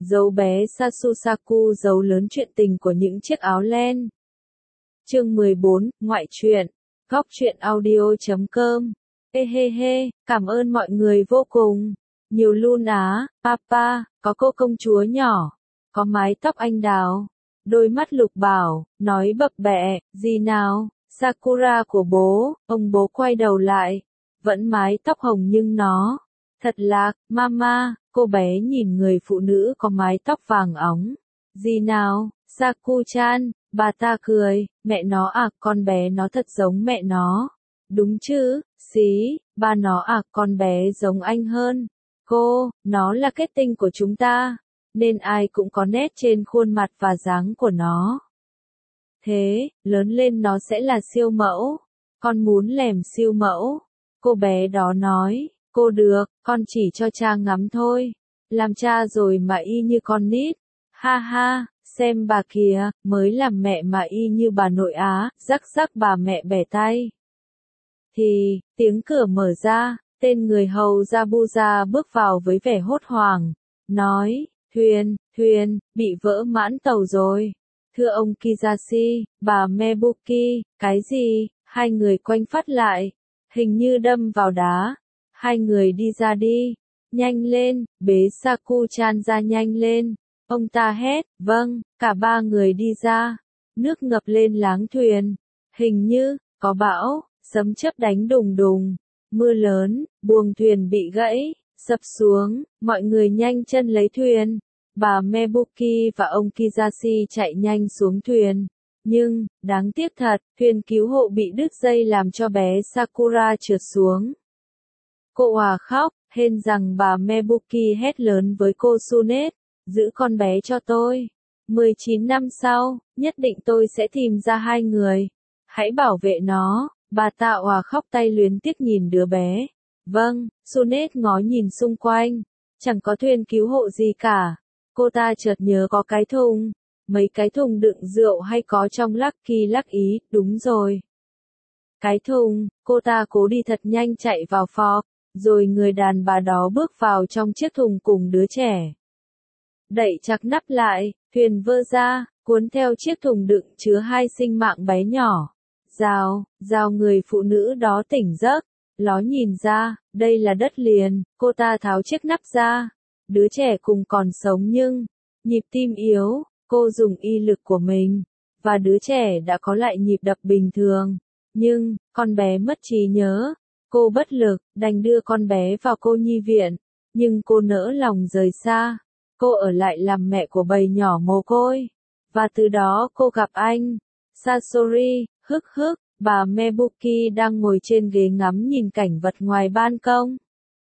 Dấu bé Sasusaku giấu lớn chuyện tình của những chiếc áo len. Chương 14, Ngoại truyện. Góc truyện audio.com. Ê hê hê, cảm ơn mọi người vô cùng. Nhiều luôn á, papa, có cô công chúa nhỏ, có mái tóc anh đào, đôi mắt lục bảo, nói bập bẹ, gì nào, Sakura của bố, ông bố quay đầu lại, vẫn mái tóc hồng nhưng nó, thật lạc, mama, cô bé nhìn người phụ nữ có mái tóc vàng óng, gì nào, Saku-chan, bà ta cười, mẹ nó à, con bé nó thật giống mẹ nó, đúng chứ, xí, ba nó à, con bé giống anh hơn. Cô, nó là kết tinh của chúng ta, nên ai cũng có nét trên khuôn mặt và dáng của nó. Thế, lớn lên nó sẽ là siêu mẫu. Con muốn lèm siêu mẫu. Cô bé đó nói, cô được, con chỉ cho cha ngắm thôi. Làm cha rồi mà y như con nít. Ha ha, xem bà kìa, mới làm mẹ mà y như bà nội á, rắc rắc bà mẹ bẻ tay. Thì, tiếng cửa mở ra. Tên người hầu Zabuza bước vào với vẻ hốt hoảng, nói, thuyền, bị vỡ mãn tàu rồi. Thưa ông Kizashi, bà Mebuki, cái gì? Hai người quanh phát lại, hình như đâm vào đá. Hai người đi ra đi, nhanh lên, bế Saku-chan ra nhanh lên. Ông ta hét, vâng, cả ba người đi ra. Nước ngập lên láng thuyền, hình như, có bão, sấm chớp đánh đùng đùng. Mưa lớn, buồng thuyền bị gãy, sập xuống, mọi người nhanh chân lấy thuyền. Bà Mebuki và ông Kizashi chạy nhanh xuống thuyền. Nhưng, đáng tiếc thật, thuyền cứu hộ bị đứt dây làm cho bé Sakura trượt xuống. Cô Hòa khóc, hên rằng bà Mebuki hét lớn với cô Tsunet, giữ con bé cho tôi. 19 năm sau, nhất định tôi sẽ tìm ra hai người. Hãy bảo vệ nó. Bà Tạ Hòa khóc tay luyến tiếc nhìn đứa bé. Vâng, Tsunet ngó nhìn xung quanh. Chẳng có thuyền cứu hộ gì cả. Cô ta chợt nhớ có cái thùng. Mấy cái thùng đựng rượu hay có trong Lucky Lucky, đúng rồi. Cái thùng, cô ta cố đi thật nhanh chạy vào phọp. Rồi người đàn bà đó bước vào trong chiếc thùng cùng đứa trẻ. Đẩy chặt nắp lại, thuyền vỡ ra, cuốn theo chiếc thùng đựng chứa hai sinh mạng bé nhỏ. Rào người phụ nữ đó tỉnh giấc, ló nhìn ra, đây là đất liền, cô ta tháo chiếc nắp ra. Đứa trẻ cùng còn sống nhưng, nhịp tim yếu, cô dùng y lực của mình, và đứa trẻ đã có lại nhịp đập bình thường. Nhưng, con bé mất trí nhớ, cô bất lực, đành đưa con bé vào cô nhi viện, nhưng cô nỡ lòng rời xa. Cô ở lại làm mẹ của bầy nhỏ mồ côi, và từ đó cô gặp anh, Sasori. Bà Mebuki đang ngồi trên ghế ngắm nhìn cảnh vật ngoài ban công.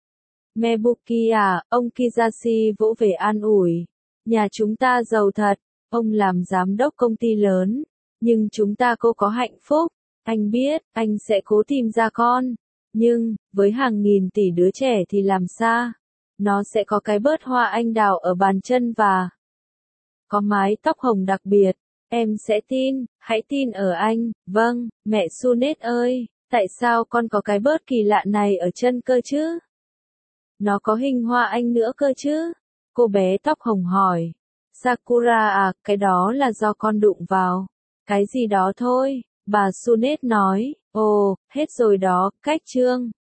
Mebuki à, ông Kizashi vỗ về an ủi. Nhà chúng ta giàu thật, ông làm giám đốc công ty lớn, nhưng chúng ta cô có hạnh phúc. Anh biết, anh sẽ cố tìm ra con. Nhưng, với hàng nghìn tỷ đứa trẻ thì làm sao? Nó sẽ có cái bớt hoa anh đào ở bàn chân và có mái tóc hồng đặc biệt. Em sẽ tin, hãy tin ở anh. Vâng, mẹ Tsunet ơi, tại sao con có cái bớt kỳ lạ này ở chân cơ chứ? Nó có hình hoa anh nữa cơ chứ? Cô bé tóc hồng hỏi. Sakura à, cái đó là do con đụng vào. Cái gì đó thôi, bà Tsunet nói. Ồ, hết rồi đó, cách chương.